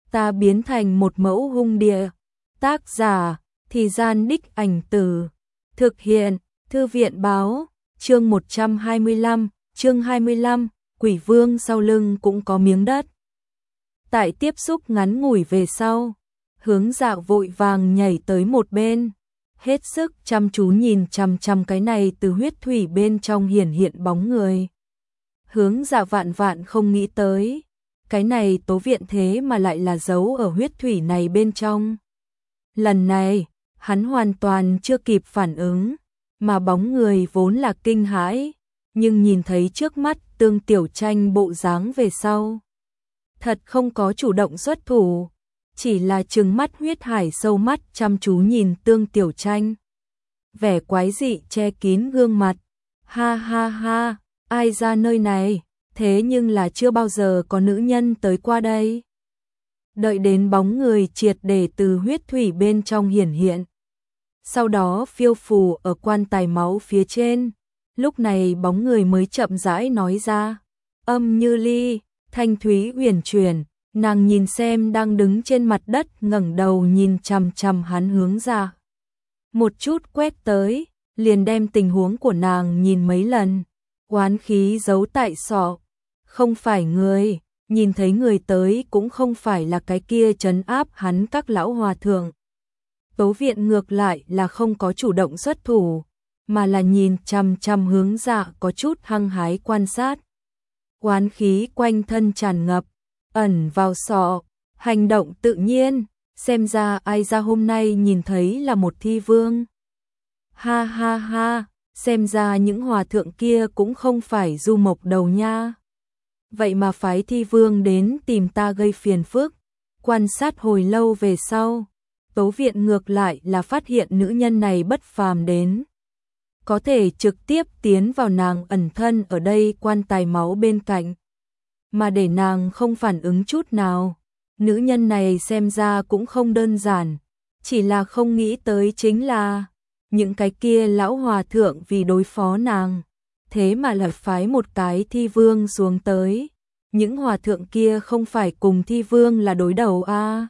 ta biến thành một mẫu hung địa. Tác giả, Thì Gian Đích Ảnh Từ. Thực hiện, Thư viện Báo. Chương 125, chương 25, Quỷ Vương sau lưng cũng có miếng đất. Tại tiếp xúc ngắn ngủi về sau, Hướng Dạ vội vàng nhảy tới một bên, hết sức chăm chú nhìn chằm chằm cái này từ huyết thủy bên trong hiển hiện bóng người. Hướng Dạ vạn vạn không nghĩ tới, cái này Tố Viện thế mà lại là giấu ở huyết thủy này bên trong. Lần này, hắn hoàn toàn chưa kịp phản ứng, mà bóng người vốn là kinh hãi, nhưng nhìn thấy trước mắt Tương Tiểu Tranh bộ dáng về sau, thật không có chủ động xuất thủ, chỉ là trừng mắt huyết hải sâu mắt chăm chú nhìn Tương Tiểu Tranh. Vẻ quái dị che kín gương mặt. Ha ha ha, ai ra nơi này, thế nhưng là chưa bao giờ có nữ nhân tới qua đây. Đợi đến bóng người triệt để từ huyết thủy bên trong hiển hiện, sau đó phiêu phù ở quan tài máu phía trên, lúc này bóng người mới chậm rãi nói ra, âm như ly, thanh thúy uyển chuyển. Nàng nhìn xem đang đứng trên mặt đất, ngẩng đầu nhìn chằm chằm hắn Hướng Dạ. Một chút quét tới, liền đem tình huống của nàng nhìn mấy lần, oán khí giấu tại sọ, không phải người, nhìn thấy người tới cũng không phải là cái kia trấn áp hắn các lão hòa thượng. Tố Viện ngược lại là không có chủ động xuất thủ, mà là nhìn chằm chằm Hướng Dạ có chút hăng hái quan sát. Oán khí quanh thân tràn ngập, ẩn vào sọ, hành động tự nhiên, xem ra ai ra hôm nay nhìn thấy là một thi vương. Ha ha ha, xem ra những hòa thượng kia cũng không phải du mộc đầu nha. Vậy mà phái thi vương đến tìm ta gây phiền phức. Quan sát hồi lâu về sau, Tố Viện ngược lại là phát hiện nữ nhân này bất phàm đến, có thể trực tiếp tiến vào nàng ẩn thân ở đây quan tài máu bên cạnh, mà để nàng không phản ứng chút nào. Nữ nhân này xem ra cũng không đơn giản, chỉ là không nghĩ tới chính là những cái kia lão hòa thượng vì đối phó nàng, thế mà lại phái một cái thi vương xuống tới. Những hòa thượng kia không phải cùng thi vương là đối đầu à?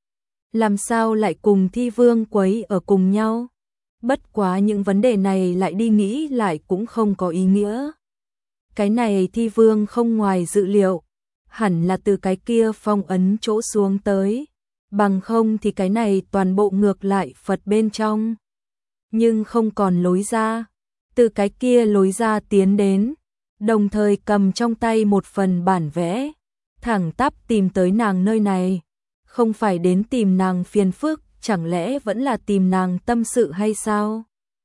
Làm sao lại cùng thi vương quấy ở cùng nhau? Bất quá những vấn đề này lại đi nghĩ lại cũng không có ý nghĩa. Cái này thi vương không ngoài dự liệu, hẳn là từ cái kia phong ấn chỗ xuống tới, bằng không thì cái này toàn bộ ngược lại Phật bên trong. Nhưng không còn lối ra, từ cái kia lối ra tiến đến, đồng thời cầm trong tay một phần bản vẽ, thẳng tắp tìm tới nàng nơi này. Không phải đến tìm nàng phiền phức, chẳng lẽ vẫn là tìm nàng tâm sự hay sao?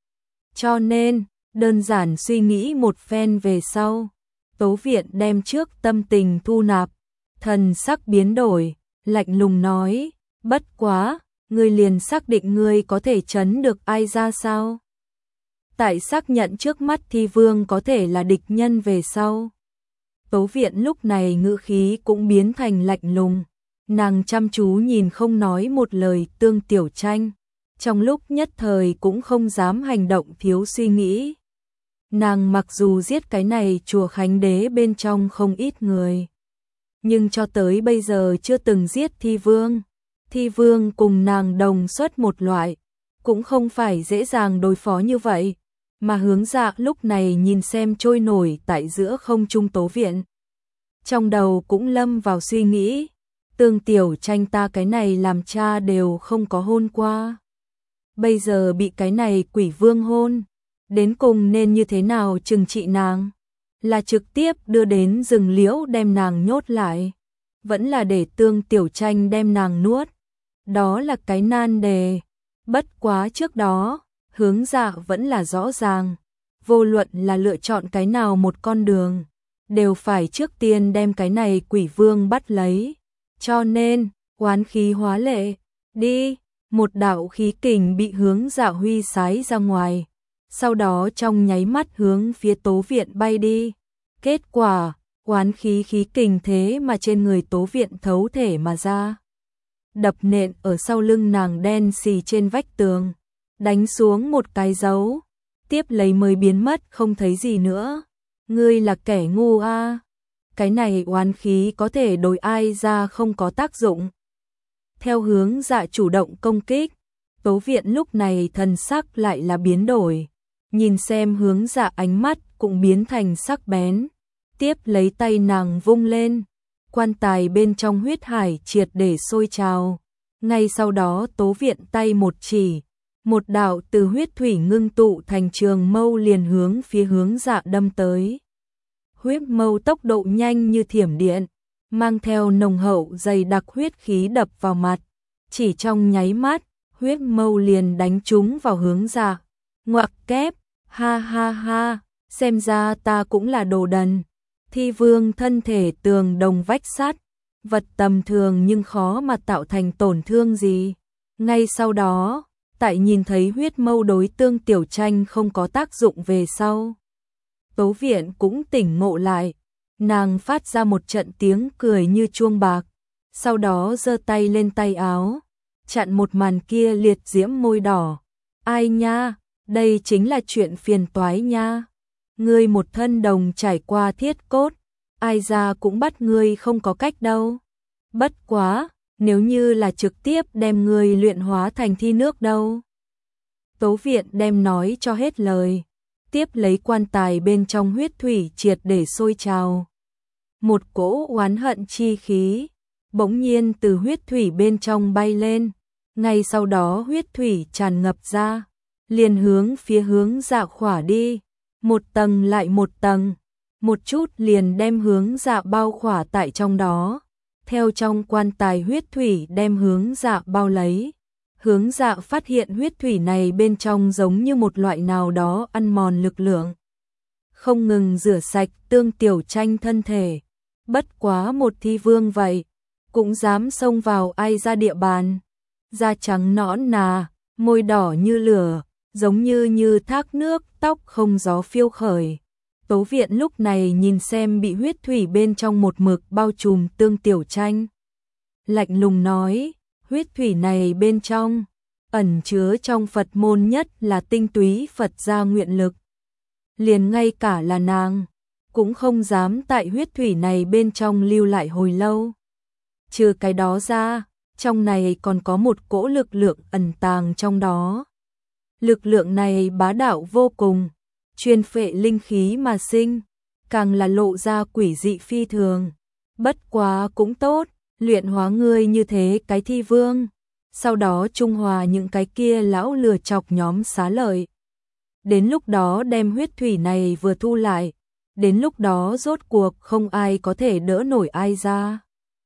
Cho nên, đơn giản suy nghĩ một phen về sau, Tố Viện đem trước tâm tình thu nạp, thần sắc biến đổi, lạnh lùng nói, bất quá, ngươi liền xác định ngươi có thể trấn được ai ra sao? Tại xác nhận trước mắt thi vương có thể là địch nhân về sau, Tố Viện lúc này ngữ khí cũng biến thành lạnh lùng, nàng chăm chú nhìn không nói một lời Tương Tiểu Tranh, trong lúc nhất thời cũng không dám hành động thiếu suy nghĩ. Nàng mặc dù giết cái này chùa Khánh Đế bên trong không ít người, nhưng cho tới bây giờ chưa từng giết thi vương. Thi vương cùng nàng đồng xuất một loại, cũng không phải dễ dàng đối phó như vậy. Mà Hướng Dạ lúc này nhìn xem trôi nổi tại giữa không trung Tố Viện, trong đầu cũng lâm vào suy nghĩ, Tương Tiểu Tranh ta cái này làm cha đều không có hôn qua, bây giờ bị cái này quỷ vương hôn, đến cùng nên như thế nào trừng trị nàng? Là trực tiếp đưa đến rừng liễu đem nàng nhốt lại, vẫn là để Tương Tiểu Tranh đem nàng nuốt? Đó là cái nan đề. Bất quá trước đó, Hướng Dạ vẫn là rõ ràng, vô luận là lựa chọn cái nào một con đường, đều phải trước tiên đem cái này quỷ vương bắt lấy. Cho nên, oán khí hóa lệ, đi, một đạo khí kình bị Hướng Dạ huy sái ra ngoài, sau đó trong nháy mắt hướng phía Tố Viện bay đi. Kết quả, oán khí khí kình thế mà trên người Tố Viện thấu thể mà ra, đập nện ở sau lưng nàng đen xì trên vách tường, đánh xuống một cái dấu, tiếp lấy mới biến mất không thấy gì nữa. Ngươi là kẻ ngu a? Cái này oán khí có thể đối ai ra không có tác dụng, theo hướng Dạ chủ động công kích. Tố Viện lúc này thần sắc lại là biến đổi, nhìn xem hướng Dạ ánh mắt cũng biến thành sắc bén, tiếp lấy tay nàng vung lên, quan tài bên trong huyết hải triệt để sôi trào. Ngay sau đó Tố Viện tay một chỉ, một đạo từ huyết thủy ngưng tụ thành trường mâu liền hướng phía hướng Dạ đâm tới. Huyết mâu tốc độ nhanh như thiểm điện, mang theo nồng hậu dày đặc huyết khí đập vào mặt. Chỉ trong nháy mắt, huyết mâu liền đánh trúng vào hướng Dạ. Ngoặc kép, ha ha ha, xem ra ta cũng là đồ đần. Thi vương thân thể tường đồng vách sắt, vật tầm thường nhưng khó mà tạo thành tổn thương gì. Ngay sau đó, tại nhìn thấy huyết mâu đối Tương Tiểu Tranh không có tác dụng về sau, Tố Viện cũng tỉnh ngộ lại, nàng phát ra một trận tiếng cười như chuông bạc, sau đó giơ tay lên tay áo, chặn một màn kia liệt diễm môi đỏ. Ai nha, đây chính là chuyện phiền toái nha. Ngươi một thân đồng trải qua thiết cốt, ai ra cũng bắt ngươi không có cách đâu. Bất quá, nếu như là trực tiếp đem ngươi luyện hóa thành thi nước đâu. Tố Viện đem nói cho hết lời, tiếp lấy quan tài bên trong huyết thủy triệt để sôi trào. Một cỗ oán hận chi khí bỗng nhiên từ huyết thủy bên trong bay lên, ngay sau đó huyết thủy tràn ngập ra, liền hướng phía hướng Dạ khỏa đi, một tầng lại một tầng, một chút liền đem hướng Dạ bao khỏa tại trong đó. Theo trong quan tài huyết thủy đem hướng Dạ bao lấy, hướng Dạ phát hiện huyết thủy này bên trong giống như một loại nào đó ăn mòn lực lượng, không ngừng rửa sạch Tương Tiểu Tranh thân thể. Bất quá một thi vương vậy, cũng dám xông vào ai ra địa bàn. Da trắng nõn nà, môi đỏ như lửa, giống như thác nước, tóc không gió phiêu khởi. Tố Viện lúc này nhìn xem bị huyết thủy bên trong một mực bao trùm Tương Tiểu Tranh, lạnh lùng nói, huyết thủy này bên trong ẩn chứa trong Phật môn nhất là tinh túy Phật gia nguyện lực. Liền ngay cả là nàng cũng không dám tại huyết thủy này bên trong lưu lại hồi lâu. Trừ cái đó ra, trong này còn có một cỗ lực lượng ẩn tàng trong đó. Lực lượng này bá đạo vô cùng, chuyên phệ linh khí mà sinh, càng là lộ ra quỷ dị phi thường. Bất quá cũng tốt, luyện hóa ngươi như thế cái thi vương, sau đó trung hòa những cái kia lão lừa chọc nhóm xá lợi. Đến lúc đó đem huyết thủy này vừa thu lại, đến lúc đó rốt cuộc không ai có thể đỡ nổi ai ra.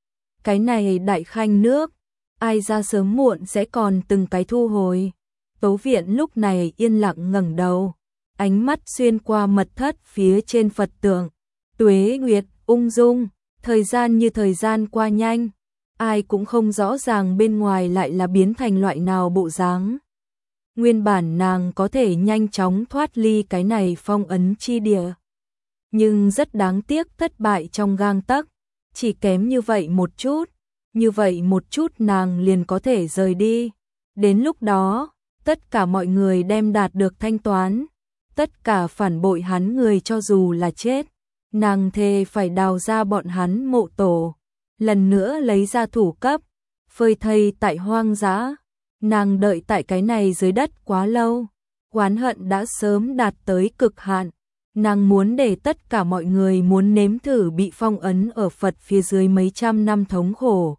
Cái này đại khanh nước, ai ra sớm muộn sẽ còn từng cái thu hồi. Tố Viện lúc này yên lặng ngẩng đầu, ánh mắt xuyên qua mật thất phía trên Phật tượng. Tuế nguyệt ung dung, thời gian như thời gian qua nhanh, ai cũng không rõ ràng bên ngoài lại là biến thành loại nào bộ dáng. Nguyên bản nàng có thể nhanh chóng thoát ly cái này phong ấn chi địa, nhưng rất đáng tiếc thất bại trong gang tấc, chỉ kém như vậy một chút nàng liền có thể rời đi. Đến lúc đó, tất cả mọi người đem đạt được thanh toán, tất cả phản bội hắn người cho dù là chết, nàng thề phải đào ra bọn hắn mộ tổ, lần nữa lấy ra thủ cấp, phơi thây tại hoang dã. Nàng đợi tại cái này dưới đất quá lâu, oán hận đã sớm đạt tới cực hạn. Nàng muốn để tất cả mọi người muốn nếm thử bị phong ấn ở Phật phía dưới mấy trăm năm thống khổ.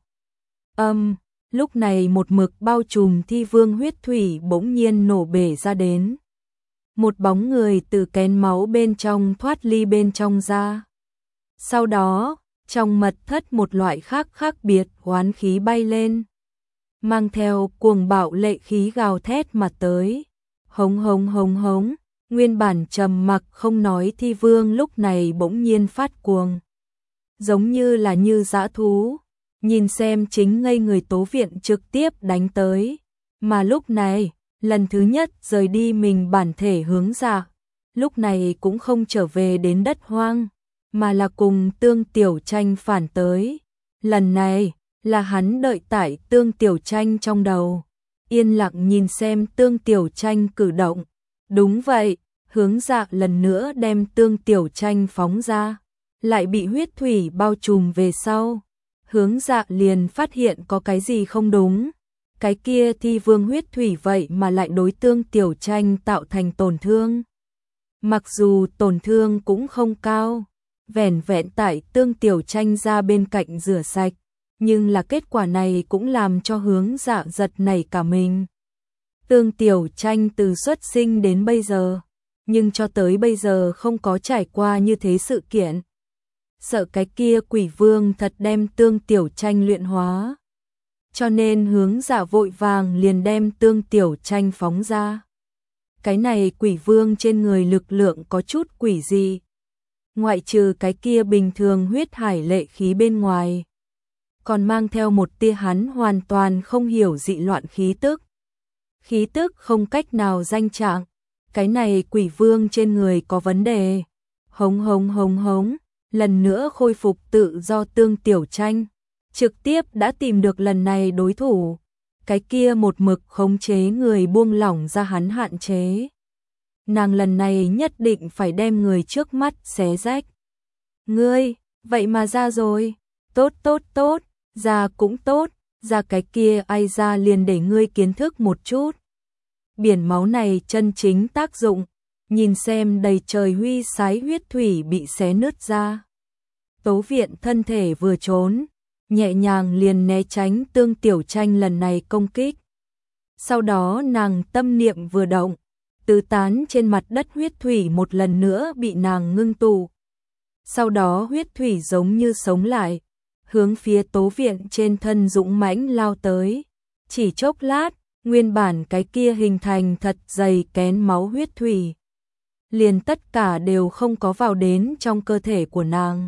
Lúc này một mực bao trùm thi vương huyết thủy bỗng nhiên nổ bể ra đến. Một bóng người từ kén máu bên trong thoát ly bên trong ra. Sau đó, trong mật thất một loại khác biệt oán khí bay lên, mang theo cuồng bạo lệ khí gào thét mà tới. Hống hống hống hống, nguyên bản trầm mặc không nói thi vương lúc này bỗng nhiên phát cuồng, giống như là như dã thú, nhìn xem chính ngây người Tố Viện trực tiếp đánh tới. Mà lúc này, lần thứ nhất rời đi mình bản thể hướng Dạ, lúc này cũng không trở về đến đất hoang, mà là cùng Tương Tiểu Tranh phản tới. Lần này, là hắn đợi tại Tương Tiểu Tranh trong đầu, yên lặng nhìn xem Tương Tiểu Tranh cử động. Đúng vậy, hướng Dạ lần nữa đem Tương Tiểu Tranh phóng ra, lại bị huyết thủy bao trùm về sau. Hướng Dạ liền phát hiện có cái gì không đúng. Cái kia thi vương huyết thủy vậy mà lại đối Tương Tiểu Tranh tạo thành tổn thương. Mặc dù tổn thương cũng không cao, vẻn vẹn tại Tương Tiểu Tranh ra bên cạnh rửa sạch, nhưng là kết quả này cũng làm cho Hướng Dạ giật nảy cả mình. Tương Tiểu Tranh từ xuất sinh đến bây giờ, nhưng cho tới bây giờ không có trải qua như thế sự kiện. Sợ cái kia quỷ vương thật đem Tương Tiểu Tranh luyện hóa. Cho nên Hướng Dạ vội vàng liền đem Tương Tiểu Tranh phóng ra. Cái này quỷ vương trên người lực lượng có chút quỷ gì. Ngoại trừ cái kia bình thường huyết hải lệ khí bên ngoài, còn mang theo một tia hắn hoàn toàn không hiểu dị loạn khí tức. Khí tức không cách nào danh trạng. Cái này quỷ vương trên người có vấn đề. Hống hống hống hống, lần nữa khôi phục tự do Tương Tiểu Tranh. Trực tiếp đã tìm được lần này đối thủ. Cái kia một mực khống chế người buông lỏng ra hắn hạn chế. Nàng lần này nhất định phải đem người trước mắt xé rách. Ngươi, vậy mà ra rồi. Tốt tốt tốt, ra cũng tốt. Ra cái kia ai ra liền để ngươi kiến thức một chút. Biển máu này chân chính tác dụng. Nhìn xem đầy trời huy sái huyết thủy bị xé nứt ra. Tố Viện thân thể vừa trốn, nhẹ nhàng liền né tránh Tương Tiểu Tranh lần này công kích. Sau đó nàng tâm niệm vừa động, tứ tán trên mặt đất huyết thủy một lần nữa bị nàng ngưng tụ. Sau đó huyết thủy giống như sống lại, hướng phía Tố Viện trên thân dũng mãnh lao tới. Chỉ chốc lát, nguyên bản cái kia hình thành thật dày kén máu huyết thủy, liền tất cả đều không có vào đến trong cơ thể của nàng.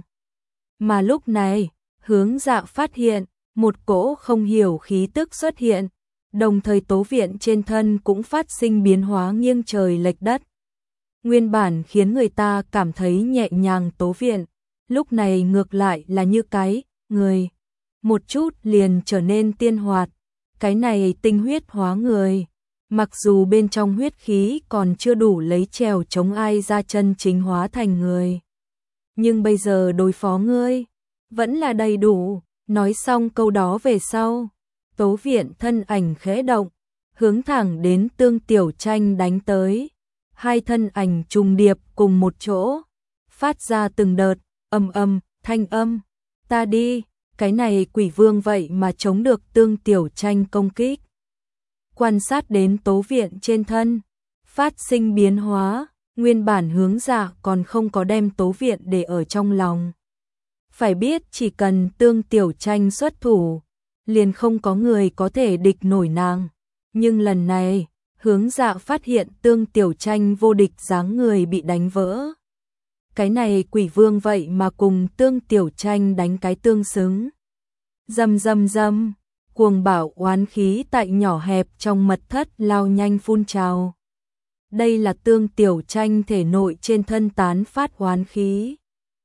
Mà lúc này, Hướng Dạ phát hiện, một cỗ không hiểu khí tức xuất hiện, đồng thời Tố Viện trên thân cũng phát sinh biến hóa nghiêng trời lệch đất. Nguyên bản khiến người ta cảm thấy nhẹ nhàng Tố Viện, lúc này ngược lại là như cái người, một chút liền trở nên tiên hoạt. Cái này tinh huyết hóa người, mặc dù bên trong huyết khí còn chưa đủ lấy trèo chống ai ra chân chính hóa thành người, nhưng bây giờ đối phó ngươi vẫn là đầy đủ. Nói xong câu đó về sau, Tố Viện thân ảnh khẽ động, hướng thẳng đến Tương Tiểu Tranh đánh tới. Hai thân ảnh trùng điệp cùng một chỗ, phát ra từng đợt ầm ầm thanh âm. Ta đi, cái này quỷ vương vậy mà chống được Tương Tiểu Tranh công kích. Quan sát đến Tố Viện trên thân, phát sinh biến hóa, nguyên bản Hướng Dạ còn không có đem Tố Viện để ở trong lòng. Phải biết chỉ cần Tương Tiểu Tranh xuất thủ, liền không có người có thể địch nổi nàng. Nhưng lần này, Hướng Dạ phát hiện Tương Tiểu Tranh vô địch dáng người bị đánh vỡ. Cái này quỷ vương vậy mà cùng Tương Tiểu Tranh đánh cái tương xứng. Rầm rầm rầm, cuồng bạo oán khí tại nhỏ hẹp trong mật thất lao nhanh phun trào. Đây là Tương Tiểu Tranh thể nội trên thân tán phát oán khí.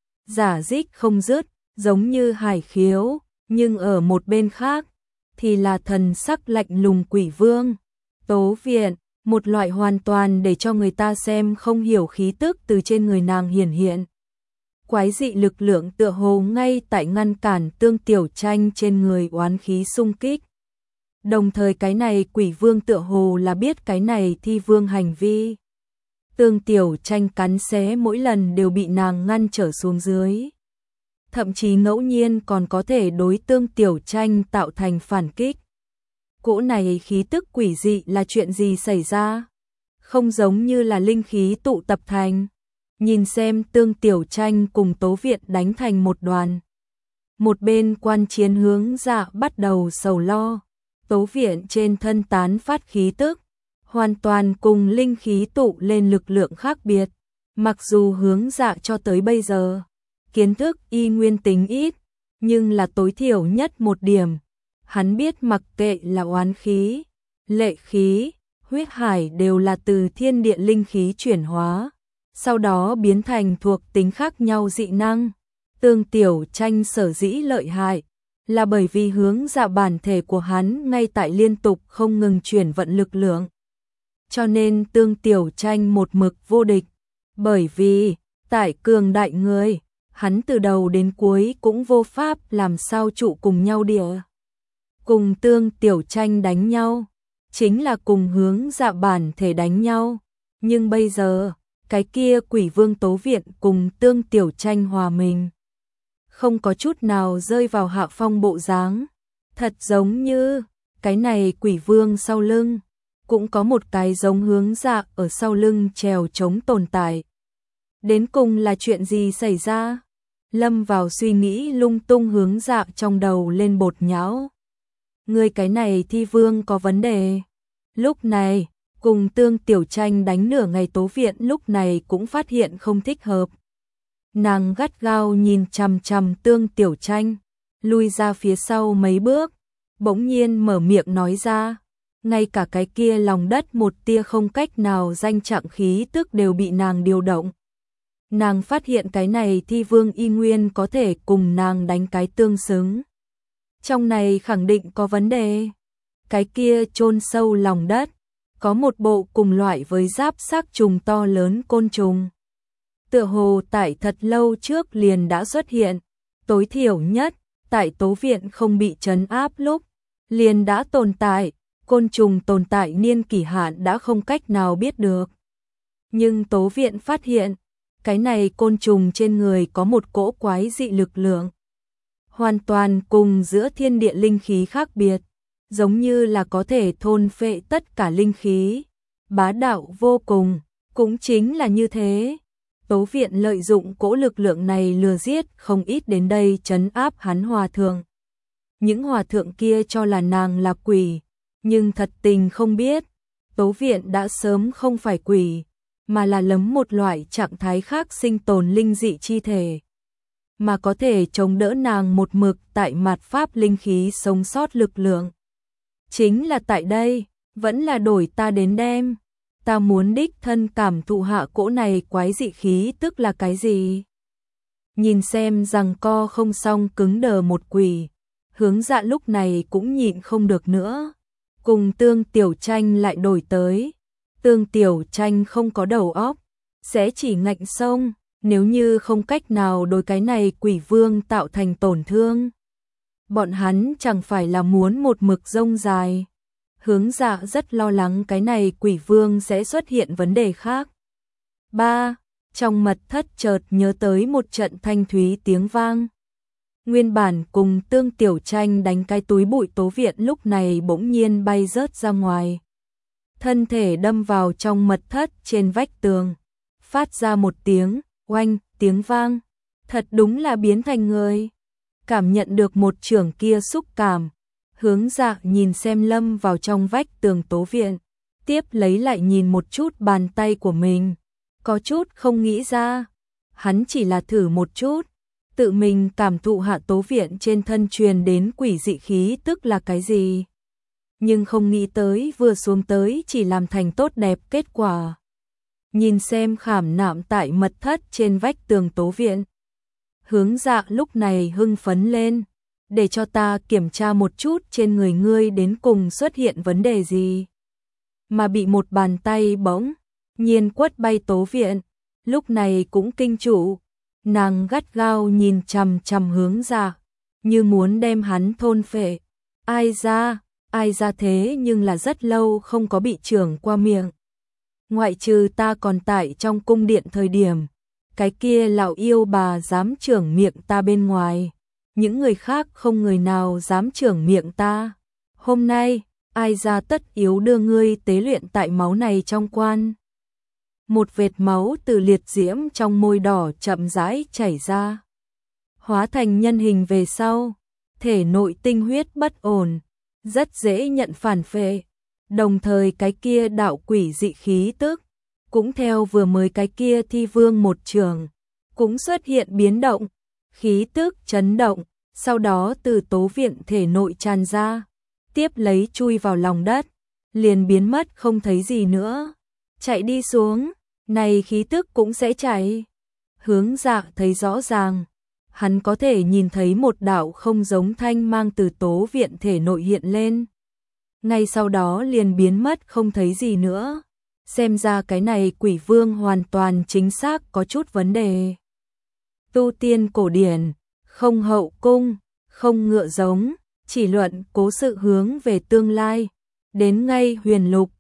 Giả dích không dứt, giống như hải khiếu, nhưng ở một bên khác, thì là thần sắc lạnh lùng quỷ vương. Tố Viện, một loại hoàn toàn để cho người ta xem không hiểu khí tức từ trên người nàng hiển hiện. Quái dị lực lượng tựa hồ ngay tại ngăn cản Tương Tiểu Tranh trên người oán khí xung kích. Đồng thời cái này quỷ vương tựa hồ là biết cái này thi vương hành vi. Tương Tiểu Tranh cắn xé mỗi lần đều bị nàng ngăn trở xuống dưới. Thậm chí ngẫu nhiên còn có thể đối Tương Tiểu Tranh tạo thành phản kích. Cỗ này khí tức quỷ dị là chuyện gì xảy ra? Không giống như là linh khí tụ tập thành. Nhìn xem Tương Tiểu Tranh cùng Tố Viện đánh thành một đoàn. Một bên quan chiến Hướng Dạ bắt đầu sầu lo. Tố Viện trên thân tán phát khí tức, hoàn toàn cùng linh khí tụ lên lực lượng khác biệt. Mặc dù Hướng Dạ cho tới bây giờ, kiến thức y nguyên tính ít, nhưng là tối thiểu nhất một điểm. Hắn biết mặc kệ là oán khí, lệ khí, huyết hải đều là từ thiên địa linh khí chuyển hóa, sau đó biến thành thuộc tính khác nhau dị năng. Tương Tiểu Tranh sở dĩ lợi hại, là bởi vì Hướng Dạ bản thể của hắn ngay tại liên tục không ngừng chuyển vận lực lượng. Cho nên Tương Tiểu Tranh một mực vô địch, bởi vì tại cường đại người, hắn từ đầu đến cuối cũng vô pháp làm sao trụ cùng nhau địa. Cùng Tương Tiểu Tranh đánh nhau, chính là cùng Hướng Dạ bản thể đánh nhau, nhưng bây giờ, cái kia Quỷ Vương Tố Viện cùng Tương Tiểu Tranh hòa mình, không có chút nào rơi vào hạ phong bộ dáng, thật giống như cái này Quỷ Vương sau lưng cũng có một cái giống Hướng Dạ ở sau lưng trèo chống tồn tại. Đến cùng là chuyện gì xảy ra? Lâm vào suy nghĩ lung tung, Hướng Dạ trong đầu lên bột nhão. Người cái này Thi Vương có vấn đề. Lúc này, cùng Tương Tiểu Tranh đánh nửa ngày Tố Viện lúc này cũng phát hiện không thích hợp. Nàng gắt gao nhìn chằm chằm Tương Tiểu Tranh, lui ra phía sau mấy bước, bỗng nhiên mở miệng nói ra, ngay cả cái kia lòng đất một tia không cách nào danh trạng khí tức đều bị nàng điều động. Nàng phát hiện cái này Thi Vương y nguyên có thể cùng nàng đánh cái tương xứng. Trong này khẳng định có vấn đề. Cái kia chôn sâu lòng đất, có một bộ cùng loại với giáp xác trùng to lớn côn trùng. Tựa hồ tại thật lâu trước liền đã xuất hiện, tối thiểu nhất, tại Tố Viện không bị trấn áp lúc, liền đã tồn tại, côn trùng tồn tại niên kỷ hạn đã không cách nào biết được. Nhưng Tố Viện phát hiện, cái này côn trùng trên người có một cỗ quái dị lực lượng, hoàn toàn cùng giữa thiên địa linh khí khác biệt, giống như là có thể thôn phệ tất cả linh khí, bá đạo vô cùng, cũng chính là như thế. Tố Viện lợi dụng cỗ lực lượng này lừa giết không ít đến đây trấn áp hắn hòa thượng. Những hòa thượng kia cho là nàng là quỷ, nhưng thật tình không biết, Tố Viện đã sớm không phải quỷ, mà là lấm một loại trạng thái khác sinh tồn linh dị chi thể, mà có thể chống đỡ nàng một mực tại mạt pháp linh khí sống sót lực lượng. Chính là tại đây, vẫn là đổi ta đến đem. Ta muốn đích thân cảm thụ hạ cỗ này quái dị khí tức là cái gì. Nhìn xem rằng co không xong cứng đờ một quỷ, Hướng Dạ lúc này cũng nhịn không được nữa. Cùng Tương Tiểu Tranh lại đổi tới. Tương Tiểu Tranh không có đầu óc, sẽ chỉ ngạnh sông, nếu như không cách nào đối cái này Quỷ Vương tạo thành tổn thương. Bọn hắn chẳng phải là muốn một mực rông dài. Hướng Dạ rất lo lắng cái này Quỷ Vương sẽ xuất hiện vấn đề khác. 3. Trong mật thất chợt nhớ tới một trận thanh thúy tiếng vang. Nguyên bản cùng Tương Tiểu Tranh đánh cái túi bụi Tố Viện lúc này bỗng nhiên bay rớt ra ngoài. Thân thể đâm vào trong mật thất trên vách tường, phát ra một tiếng, oanh, tiếng vang. Thật đúng là biến thành người. Cảm nhận được một chưởng kia xúc cảm. Hướng Dạ nhìn xem lâm vào trong vách tường Tố Viện, tiếp lấy lại nhìn một chút bàn tay của mình, có chút không nghĩ ra. Hắn chỉ là thử một chút, tự mình cảm thụ hạ Tố Viện trên thân truyền đến quỷ dị khí tức là cái gì. Nhưng không nghĩ tới vừa xuống tới chỉ làm thành tốt đẹp kết quả. Nhìn xem khảm nạm tại mật thất trên vách tường Tố Viện, Hướng Dạ lúc này hưng phấn lên. Để cho ta kiểm tra một chút trên người ngươi đến cùng xuất hiện vấn đề gì. Mà bị một bàn tay bỗng nhiên quất bay Tố Viện, lúc này cũng kinh trụ, nàng gắt gao nhìn chằm chằm Hướng Dạ, như muốn đem hắn thôn phệ. Ai ra thế nhưng là rất lâu không có bị chưởng qua miệng. Ngoại trừ ta còn tại trong cung điện thời điểm, cái kia lão yêu bà dám chưởng miệng ta bên ngoài. Những người khác không người nào dám chưởng miệng ta. Hôm nay, ai ra tất yếu đưa ngươi tế luyện tại máu này trong quan. Một vệt máu từ liệt diễm trong môi đỏ chậm rãi chảy ra. Hóa thành nhân hình về sau, thể nội tinh huyết bất ổn, rất dễ nhận phản phệ. Đồng thời cái kia đạo quỷ dị khí tức, cũng theo vừa mới cái kia Thi Vương một trường, cũng xuất hiện biến động. Khí tức chấn động, sau đó từ Tố Viện thể nội tràn ra, tiếp lấy chui vào lòng đất, liền biến mất không thấy gì nữa. Chạy đi xuống, này khí tức cũng sẽ chạy. Hướng Dạ thấy rõ ràng, hắn có thể nhìn thấy một đạo không giống thanh mang từ Tố Viện thể nội hiện lên. Ngay sau đó liền biến mất không thấy gì nữa. Xem ra cái này Quỷ Vương hoàn toàn chính xác có chút vấn đề. tu tiên cổ điển, không hậu cung, không ngựa giống, chỉ luận cố sự hướng về tương lai. Đến ngay huyền lục,